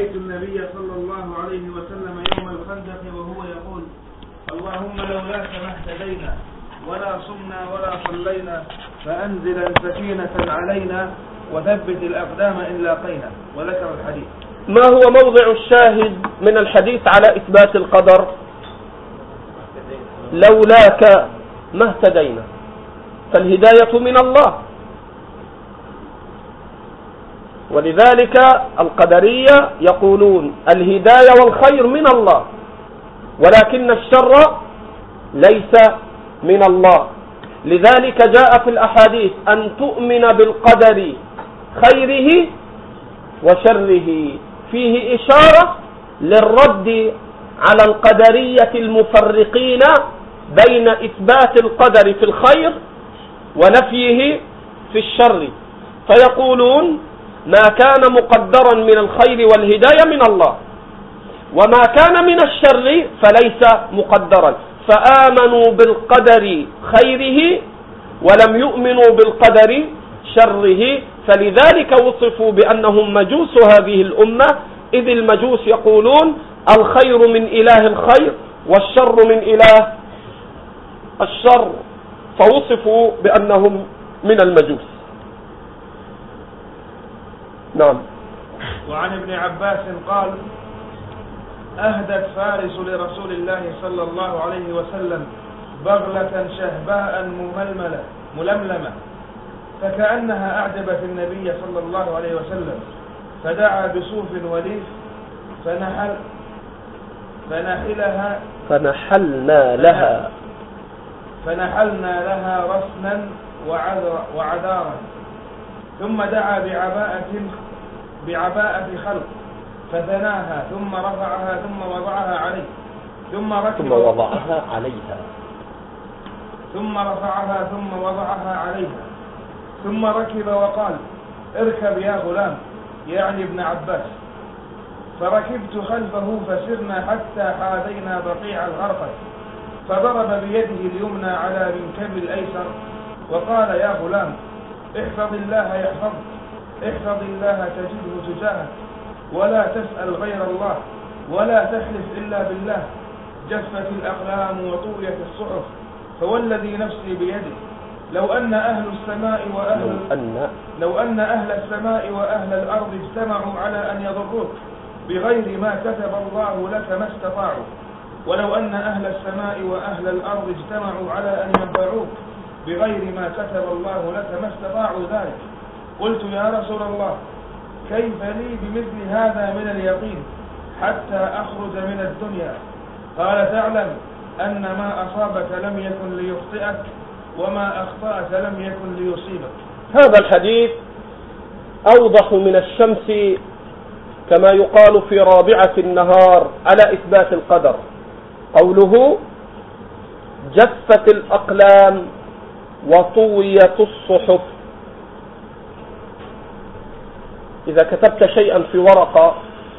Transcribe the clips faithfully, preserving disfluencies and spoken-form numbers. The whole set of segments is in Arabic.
رأيت النبي صلى الله عليه وسلم يوم الخندق وهو يقول اللهم لولاك ما اهتدينا ولا صمنا ولا صلينا فأنزلا سكينة علينا وثبت الأقدام إن لاقينا، وذكر الحديث. ما هو موضع الشاهد من الحديث على إثبات القدر؟ لولاك ما اهتدينا، فالهداية من الله، ولذلك القدرية يقولون الهداية والخير من الله، ولكن الشر ليس من الله. لذلك جاء في الأحاديث أن تؤمن بالقدر خيره وشره، فيه إشارة للرد على القدرية المفرقين بين إثبات القدر في الخير ونفيه في الشر، فيقولون ما كان مقدرا من الخير والهداية من الله، وما كان من الشر فليس مقدرا، فآمنوا بالقدر خيره ولم يؤمنوا بالقدر شره، فلذلك وصفوا بأنهم مجوس هذه الأمة، إذ المجوس يقولون الخير من إله الخير والشر من إله الشر، فوصفوا بأنهم من المجوس. نعم. وعن ابن عباس قال أهدت فارس لرسول الله صلى الله عليه وسلم بغلة شهباء مململة ململمة فكأنها أعجبت النبي صلى الله عليه وسلم، فدعا بصوف وليف فنحل فنحلها فنحلنا لها فنحلنا لها رسنا وعذارا، ثم دعا بعباءة بعباءة خلق فثناها ثم رفعها ثم وضعها عليه ثم ركب ثم وضعها عليها ثم رفعها ثم وضعها عليها ثم ركب وقال اركب يا غلام، يعني ابن عباس، فركبت خلفه فسرنا حتى حاذينا بقيع الغرقد، فضرب بيده اليمنى على منكب الأيسر وقال يا غلام احفظ الله يحفظك، احفظ الله تجده تجاهك، ولا تسأل غير الله، ولا تحلف إلا بالله، جفت الأقلام وطويت الصحف، فوالذي نفسي بيده لو أن أهل السماء وأهل لو أن لو أن أهل السماء وأهل الأرض اجتمعوا على أن يضروك بغير ما كتب الله لك ما استطاعوا، ولو أن أهل السماء وأهل الأرض اجتمعوا على أن ينفعوك بغير ما كتب الله لك ما استطاعوا ذلك. قلت يا رسول الله كيف لي بمثل هذا من اليقين حتى أخرج من الدنيا؟ قال تعلم أن ما أصابك لم يكن ليخطئك وما أخطأك لم يكن ليصيبك. هذا الحديث أوضح من الشمس كما يقال في رابعة النهار على إثبات القدر. قوله جفت الأقلام وطويت الصحف، إذا كتبت شيئا في ورقة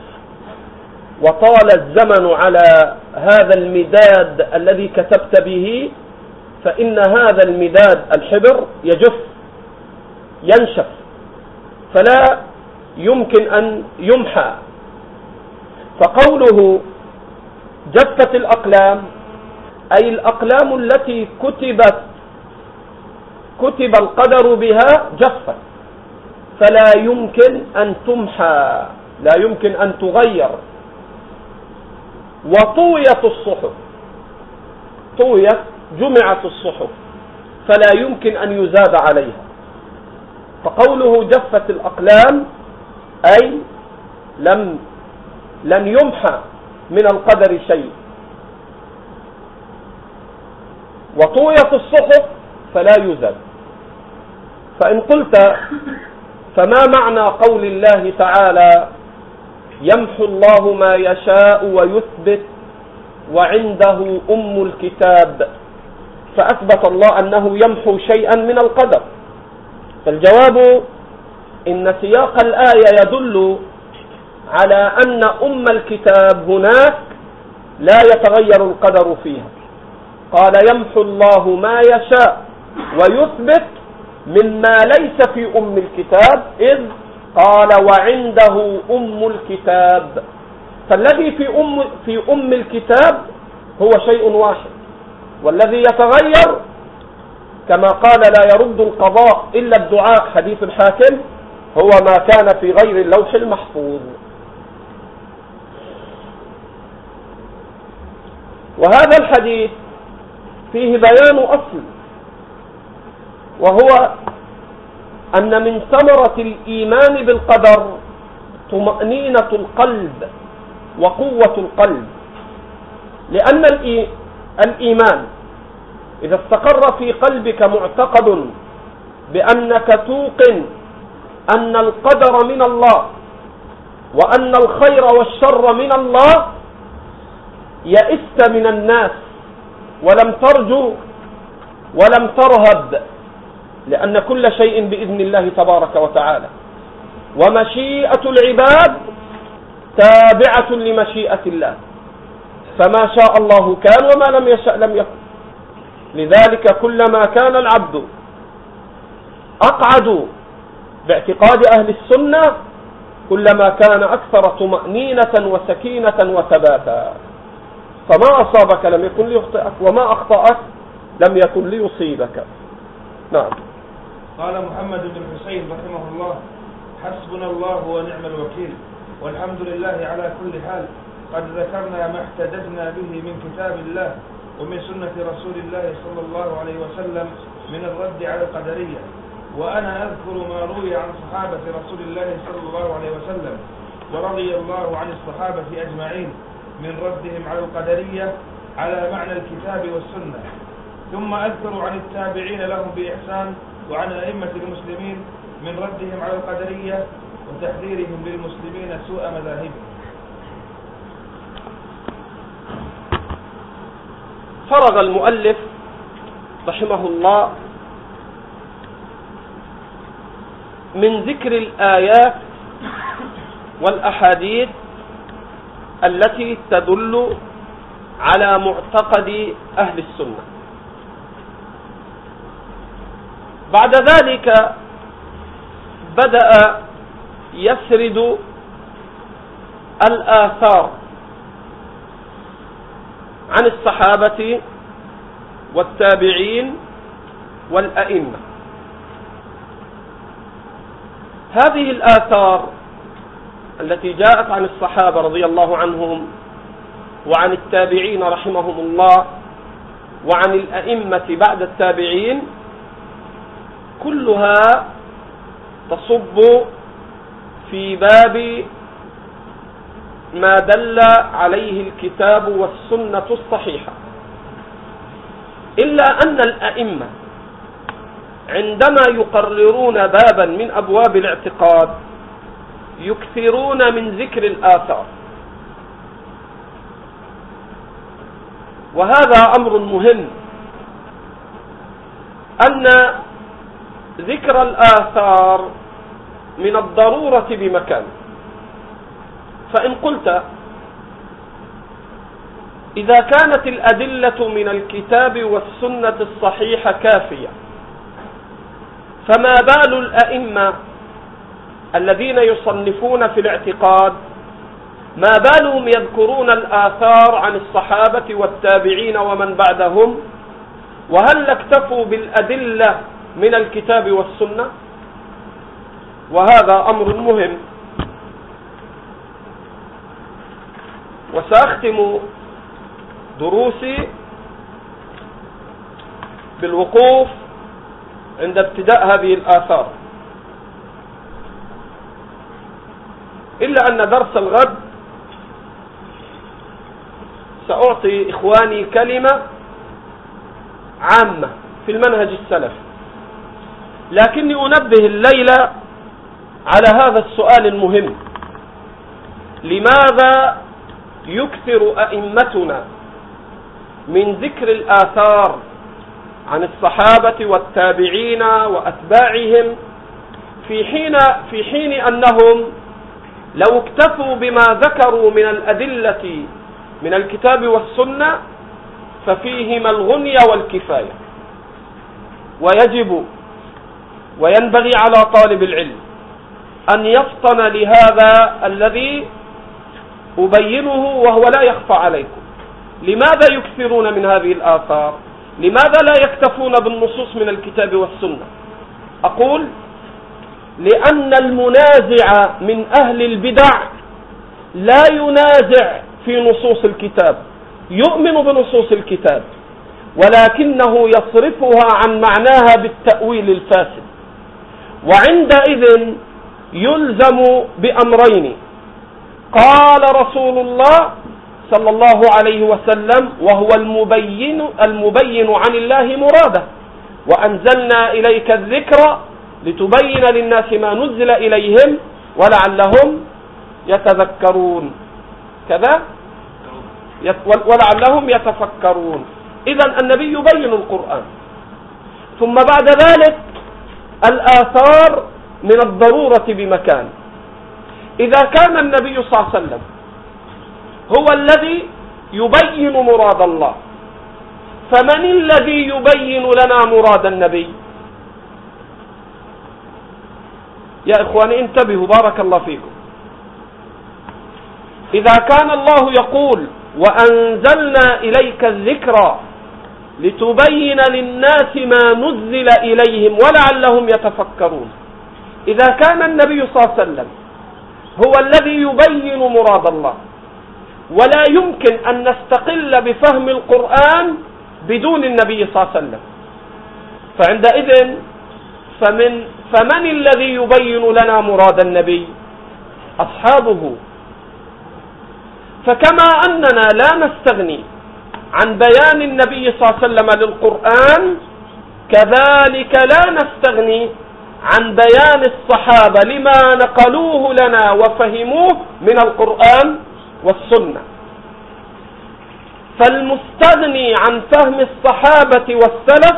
وطال الزمن على هذا المداد الذي كتبت به، فإن هذا المداد الحبر يجف ينشف فلا يمكن أن يمحى. فقوله جفت الأقلام أي الأقلام التي كتبت كتب القدر بها جفت، فلا يمكن أن تمحى، لا يمكن أن تغير. وطويت الصحف، طويت جمعت الصحف، فلا يمكن أن يزاد عليها. فقوله جفت الأقلام أي لم لن يمحى من القدر شيء، وطويت الصحف فلا يزاد. فإن قلت فما معنى قول الله تعالى يمحو الله ما يشاء ويثبت وعنده أم الكتاب، فأثبت الله أنه يمحو شيئا من القدر؟ فالجواب إن سياق الآية يدل على أن أم الكتاب هناك لا يتغير القدر فيها. قال يمحو الله ما يشاء ويثبت مما ليس في أم الكتاب، إذ قال وعنده أم الكتاب. فالذي في أم, في أم الكتاب هو شيء واحد، والذي يتغير كما قال لا يرد القضاء إلا الدعاء حديث الحاكم هو ما كان في غير اللوح المحفوظ. وهذا الحديث فيه بيان أصل، وهو أن من ثمرة الإيمان بالقدر طمأنينة القلب وقوة القلب، لأن الإيمان إذا استقر في قلبك معتقد بأنك توقن أن القدر من الله وأن الخير والشر من الله، يئست من الناس ولم ترجو ولم ترهب، لأن كل شيء بإذن الله تبارك وتعالى، ومشيئة العباد تابعة لمشيئة الله، فما شاء الله كان وما لم يشأ لم يكن. لذلك كلما كان العبد أقعد باعتقاد أهل السنة كلما كان أكثر طمأنينة وسكينة وثباتا، فما أصابك لم يكن ليخطئك وما أخطأك لم يكن ليصيبك. نعم. قال محمد بن الحسين رحمه الله: حسبنا الله ونعم الوكيل، والحمد لله على كل حال. قد ذكرنا ما احتججنا به من كتاب الله ومن سنة رسول الله صلى الله عليه وسلم من الرد على القدرية، وأنا أذكر ما روي عن صحابة رسول الله صلى الله عليه وسلم ورضي الله عن الصحابة أجمعين من ردهم على القدرية على معنى الكتاب والسنة، ثم أذكر عن التابعين لهم بإحسان وعن أئمة المسلمين من ردهم على القدرية وتحذيرهم للمسلمين سوء مذاهبهم. فرغ المؤلف رحمه الله من ذكر الآيات والأحاديث التي تدل على معتقد أهل السنة. بعد ذلك بدأ يسرد الآثار عن الصحابة والتابعين والأئمة. هذه الآثار التي جاءت عن الصحابة رضي الله عنهم وعن التابعين رحمهم الله وعن الأئمة بعد التابعين كلها تصب في باب ما دل عليه الكتاب والسنة الصحيحة، إلا أن الأئمة عندما يقررون بابا من أبواب الاعتقاد يكثرون من ذكر الآثار، وهذا أمر مهم، أن ذكر الآثار من الضرورة بمكان. فإن قلت إذا كانت الأدلة من الكتاب والسنة الصحيحة كافية، فما بال الأئمة الذين يصنفون في الاعتقاد، ما بالهم يذكرون الآثار عن الصحابة والتابعين ومن بعدهم، وهل اكتفوا بالأدلة من الكتاب والسنة؟ وهذا أمر مهم. وسأختم دروسي بالوقوف عند ابتداء هذه الآثار، إلا أن درس الغد سأعطي إخواني كلمة عامة في المنهج السلفي، لكني أنبه الليلة على هذا السؤال المهم: لماذا يكثر أئمتنا من ذكر الآثار عن الصحابة والتابعين وأتباعهم في حين في حين أنهم لو اكتفوا بما ذكروا من الأدلة من الكتاب والسنة ففيهما الغنية والكفاية؟ ويجب وينبغي على طالب العلم أن يفطن لهذا الذي أبينه وهو لا يخفى عليكم. لماذا يكثرون من هذه الآثار؟ لماذا لا يكتفون بالنصوص من الكتاب والسنة؟ أقول لأن المنازع من أهل البدع لا ينازع في نصوص الكتاب، يؤمن بنصوص الكتاب ولكنه يصرفها عن معناها بالتأويل الفاسد، وعندئذ يلزم بأمرين قال رسول الله صلى الله عليه وسلم وهو المبين, المبين عن الله مراده: وأنزلنا إليك الذكر لتبين للناس ما نزل إليهم ولعلهم يتذكرون كذا ولعلهم يتفكرون. إذن النبي يبين القرآن. ثم بعد ذلك الآثار من الضرورة بمكان. إذا كان النبي صلى الله عليه وسلم هو الذي يبين مراد الله، فمن الذي يبين لنا مراد النبي؟ يا إخواني انتبهوا بارك الله فيكم. إذا كان الله يقول وأنزلنا إليك الذكر لتبين للناس ما نزل إليهم ولعلهم يتفكرون، إذا كان النبي صلى الله عليه وسلم هو الذي يبين مراد الله، ولا يمكن أن نستقل بفهم القرآن بدون النبي صلى الله عليه وسلم، فعندئذ فمن, فمن الذي يبين لنا مراد النبي؟ أصحابه. فكما أننا لا نستغني عن بيان النبي صلى الله عليه وسلم للقرآن، كذلك لا نستغني عن بيان الصحابة لما نقلوه لنا وفهموه من القرآن والسنة. فالمستغني عن فهم الصحابة والسلف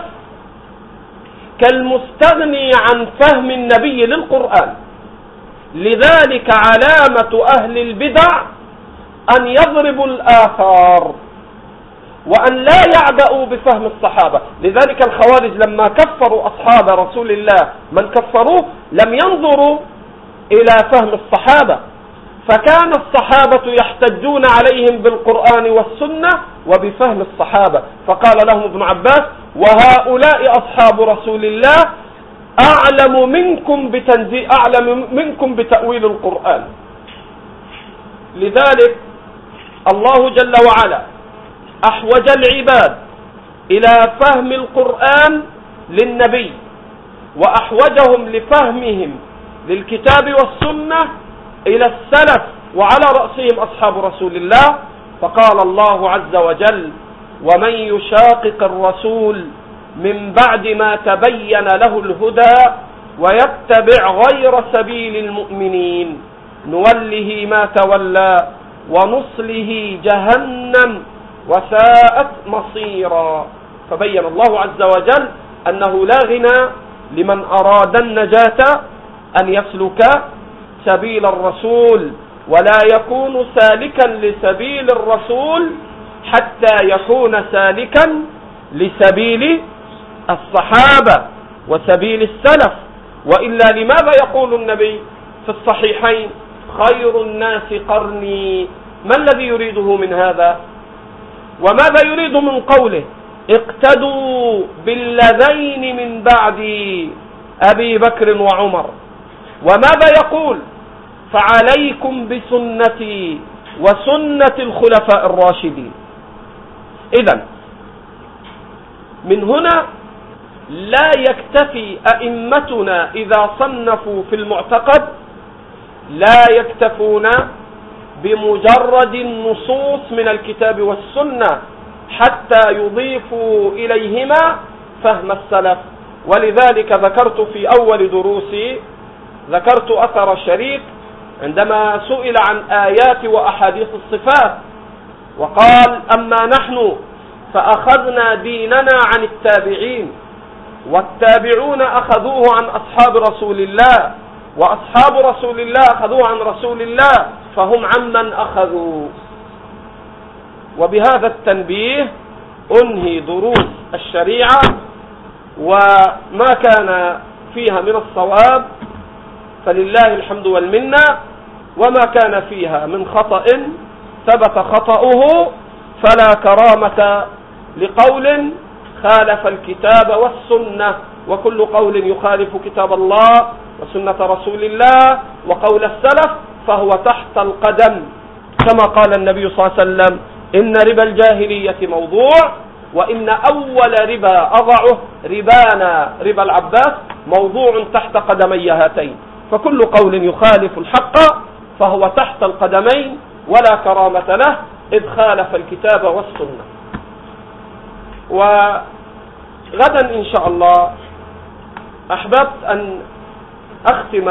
كالمستغني عن فهم النبي للقرآن. لذلك علامة أهل البدع أن يضربوا الآثار وأن لا يعبأوا بفهم الصحابة. لذلك الخوارج لما كفروا أصحاب رسول الله من كفروه لم ينظروا إلى فهم الصحابة، فكان الصحابة يحتجون عليهم بالقرآن والسنة وبفهم الصحابة. فقال لهم ابن عباس: وهؤلاء أصحاب رسول الله أعلم منكم بتنزيل أعلم منكم بتأويل القرآن. لذلك الله جل وعلا أحوج العباد إلى فهم القرآن للنبي، وأحوجهم لفهمهم للكتاب والسنة إلى السلف وعلى رأسهم أصحاب رسول الله. فقال الله عز وجل: ومن يشاقق الرسول من بعد ما تبين له الهدى ويتبع غير سبيل المؤمنين نوله ما تولى ونصله جهنم وساءت مصيرا. فبين الله عز وجل أنه لا غنى لمن أراد النجاة أن يسلك سبيل الرسول، ولا يكون سالكا لسبيل الرسول حتى يكون سالكا لسبيل الصحابة وسبيل السلف. وإلا لماذا يقول النبي في الصحيحين: خير الناس قرني؟ ما الذي يريده من هذا؟ وماذا يريد من قوله: اقتدوا بالذين من بعدي أبي بكر وعمر؟ وماذا يقول: فعليكم بسنتي وسنة الخلفاء الراشدين؟ إذن من هنا لا يكتفي أئمتنا إذا صنفوا في المعتقد، لا يكتفون بمجرد النصوص من الكتاب والسنة حتى يضيفوا إليهما فهم السلف. ولذلك ذكرت في أول دروسي ذكرت أثر شريك عندما سئل عن آيات وأحاديث الصفات وقال: أما نحن فأخذنا ديننا عن التابعين، والتابعون أخذوه عن أصحاب رسول الله، وأصحاب رسول الله أخذوه عن رسول الله، فهم عمن أخذوا. وبهذا التنبيه أنهي دروس الشريعة، وما كان فيها من الصواب فلله الحمد والمنة. وما كان فيها من خطأ ثبت خطأه، فلا كرامة لقول خالف الكتاب والسنة، وكل قول يخالف كتاب الله وسنة رسول الله وقول السلف فهو تحت القدم، كما قال النبي صلى الله عليه وسلم: إن ربا الجاهلية موضوع، وإن أول ربا أضعه ربانا ربا العباس موضوع تحت قدمي هاتين. فكل قول يخالف الحق فهو تحت القدمين ولا كرامة له، إذ خالف الكتاب والسنة. وغدا إن شاء الله أحببت أن أختم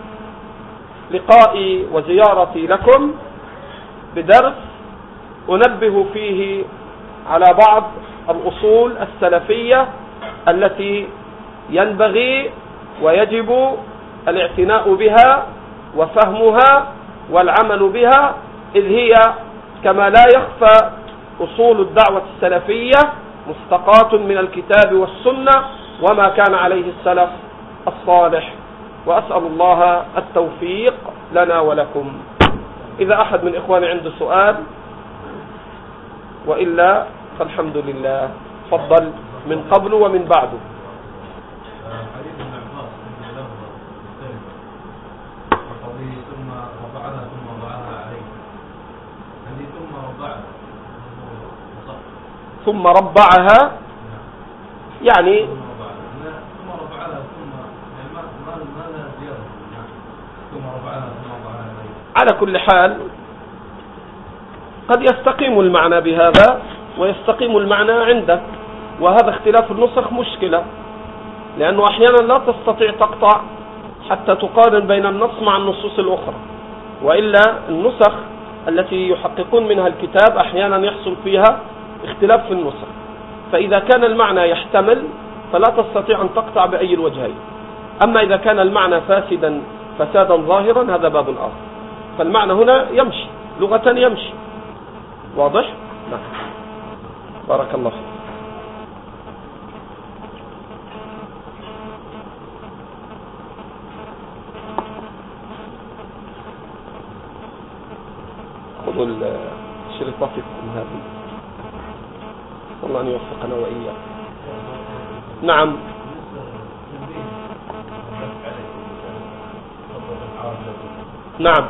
لقائي وزيارتي لكم بدرس أنبه فيه على بعض الأصول السلفية التي ينبغي ويجب الاعتناء بها وفهمها والعمل بها، إذ هي كما لا يخفى أصول الدعوة السلفية مستقاة من الكتاب والسنة وما كان عليه السلف الصالح. وأسأل الله التوفيق لنا ولكم. إذا أحد من إخواني عنده سؤال، وإلا فالحمد لله. تفضل من قبل ومن بعده. ثم ربعها يعني على كل حال قد يستقيم المعنى بهذا ويستقيم المعنى عندك، وهذا اختلاف النسخ مشكلة، لأنه أحيانا لا تستطيع تقطع حتى تقارن بين النص مع النصوص الأخرى، وإلا النسخ التي يحققون منها الكتاب أحيانا يحصل فيها اختلاف في النسخ، فإذا كان المعنى يحتمل فلا تستطيع أن تقطع بأي الوجهين. أما إذا كان المعنى فاسدا فسادا ظاهرا هذا باب آخر، فالمعنى هنا يمشي لغة يمشي. واضح؟ نعم. بارك الله فيك. خذوا شريطاتكم هذه، الله أن يوفقنا وإياك. نعم. نعم.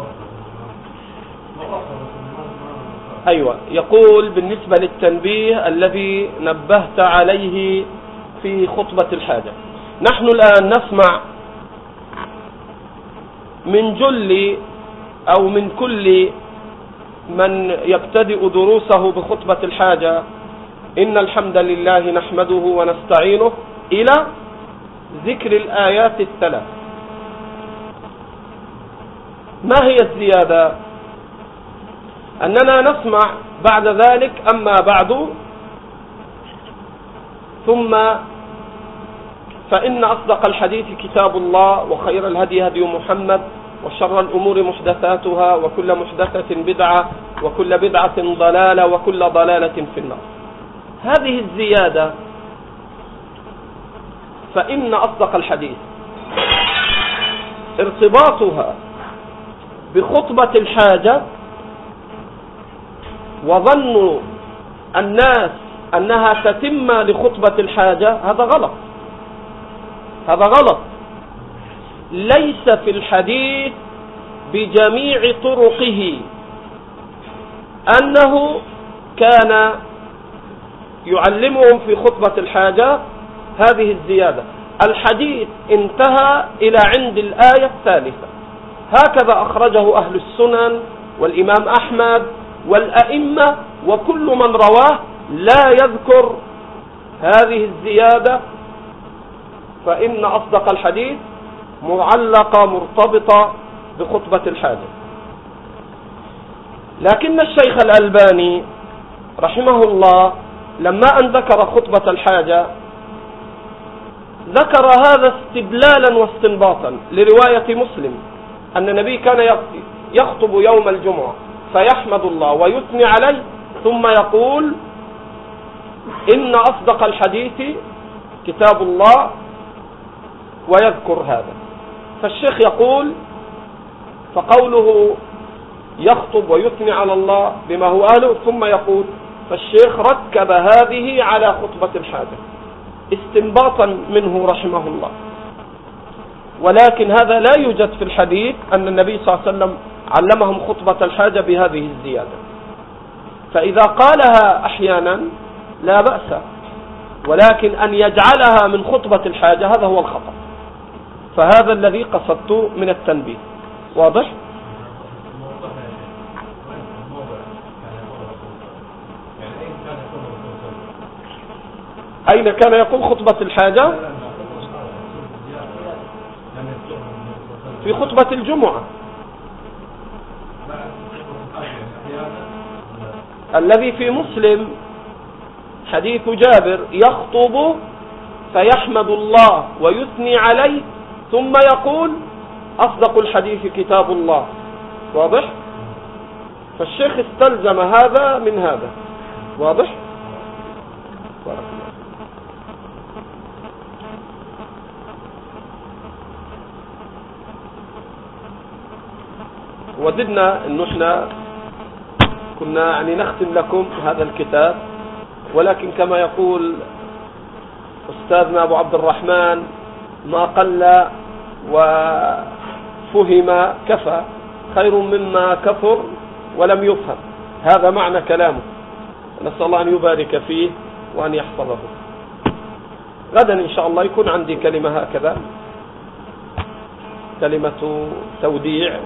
أيوة، يقول بالنسبة للتنبيه الذي نبهت عليه في خطبة الحاجة، نحن الآن نسمع من جل أو من كل من يبتدئ دروسه بخطبة الحاجة: إن الحمد لله نحمده ونستعينه، إلى ذكر الآيات الثلاث. ما هي الزيادة؟ أننا نسمع بعد ذلك: أما بعد، ثم فإن أصدق الحديث كتاب الله، وخير الهدي هدي محمد، وشر الأمور محدثاتها، وكل محدثة بدعة، وكل بدعة ضلالة، وكل ضلالة في النار. هذه الزيادة فإن أصدق الحديث ارتباطها بخطبة الحاجة، وظن الناس أنها تتم لخطبة الحاجة، هذا غلط. هذا غلط. ليس في الحديث بجميع طرقه أنه كان يعلمهم في خطبة الحاجة هذه الزيادة. الحديث انتهى إلى عند الآية الثالثة، هكذا أخرجه أهل السنن والإمام أحمد والأئمة، وكل من رواه لا يذكر هذه الزيادة. فإن أصدق الحديث معلقة مرتبطة بخطبة الحاجة. لكن الشيخ الألباني رحمه الله لما أن ذكر خطبة الحاجة ذكر هذا استدلالا واستنباطا لرواية مسلم أن النبي كان يخطب يوم الجمعة فيحمد الله ويثني عليه، ثم يقول: إن أصدق الحديث كتاب الله، ويذكر هذا. فالشيخ يقول فقوله يخطب ويثني على الله بما هو أهله، ثم يقول فالشيخ ركب هذه على خطبة الحاجة استنباطا منه رحمه الله، ولكن هذا لا يوجد في الحديث أن النبي صلى الله عليه وسلم علمهم خطبة الحاجة بهذه الزيادة. فإذا قالها أحيانا لا بأس، ولكن أن يجعلها من خطبة الحاجة هذا هو الخطأ. فهذا الذي قصدت من التنبيه. واضح؟ أين كان يقول خطبة الحاجة؟ في خطبة الجمعة الذي في مسلم حديث جابر يخطب فيحمد الله ويثني عليه ثم يقول أصدق الحديث كتاب الله. واضح؟ فالشيخ استلزم هذا من هذا. واضح؟ بارك الله. وددنا انه احنا كنا يعني نختم لكم هذا الكتاب، ولكن كما يقول أستاذنا أبو عبد الرحمن ما قل وفهم كفى خير مما كثر ولم يفهم. هذا معنى كلامه، نسأل الله أن يبارك فيه وأن يحفظه. غدا إن شاء الله يكون عندي كلمة هكذا، كلمة توديع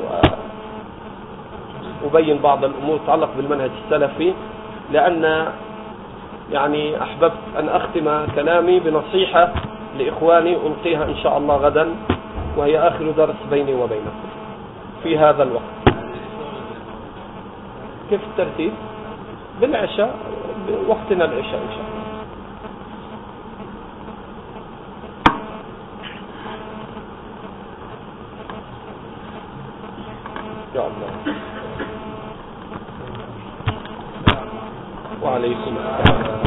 وأبين بعض الأمور تتعلق بالمنهج السلفي، لأن يعني أحببت أن أختم كلامي بنصيحة لإخواني ألقيها إن شاء الله غدا، وهي آخر درس بيني وبينكم في هذا الوقت. كيف الترتيب؟ بالعشاء، بوقتنا العشاء إن شاء الله. يا الله. وعليكم السلام.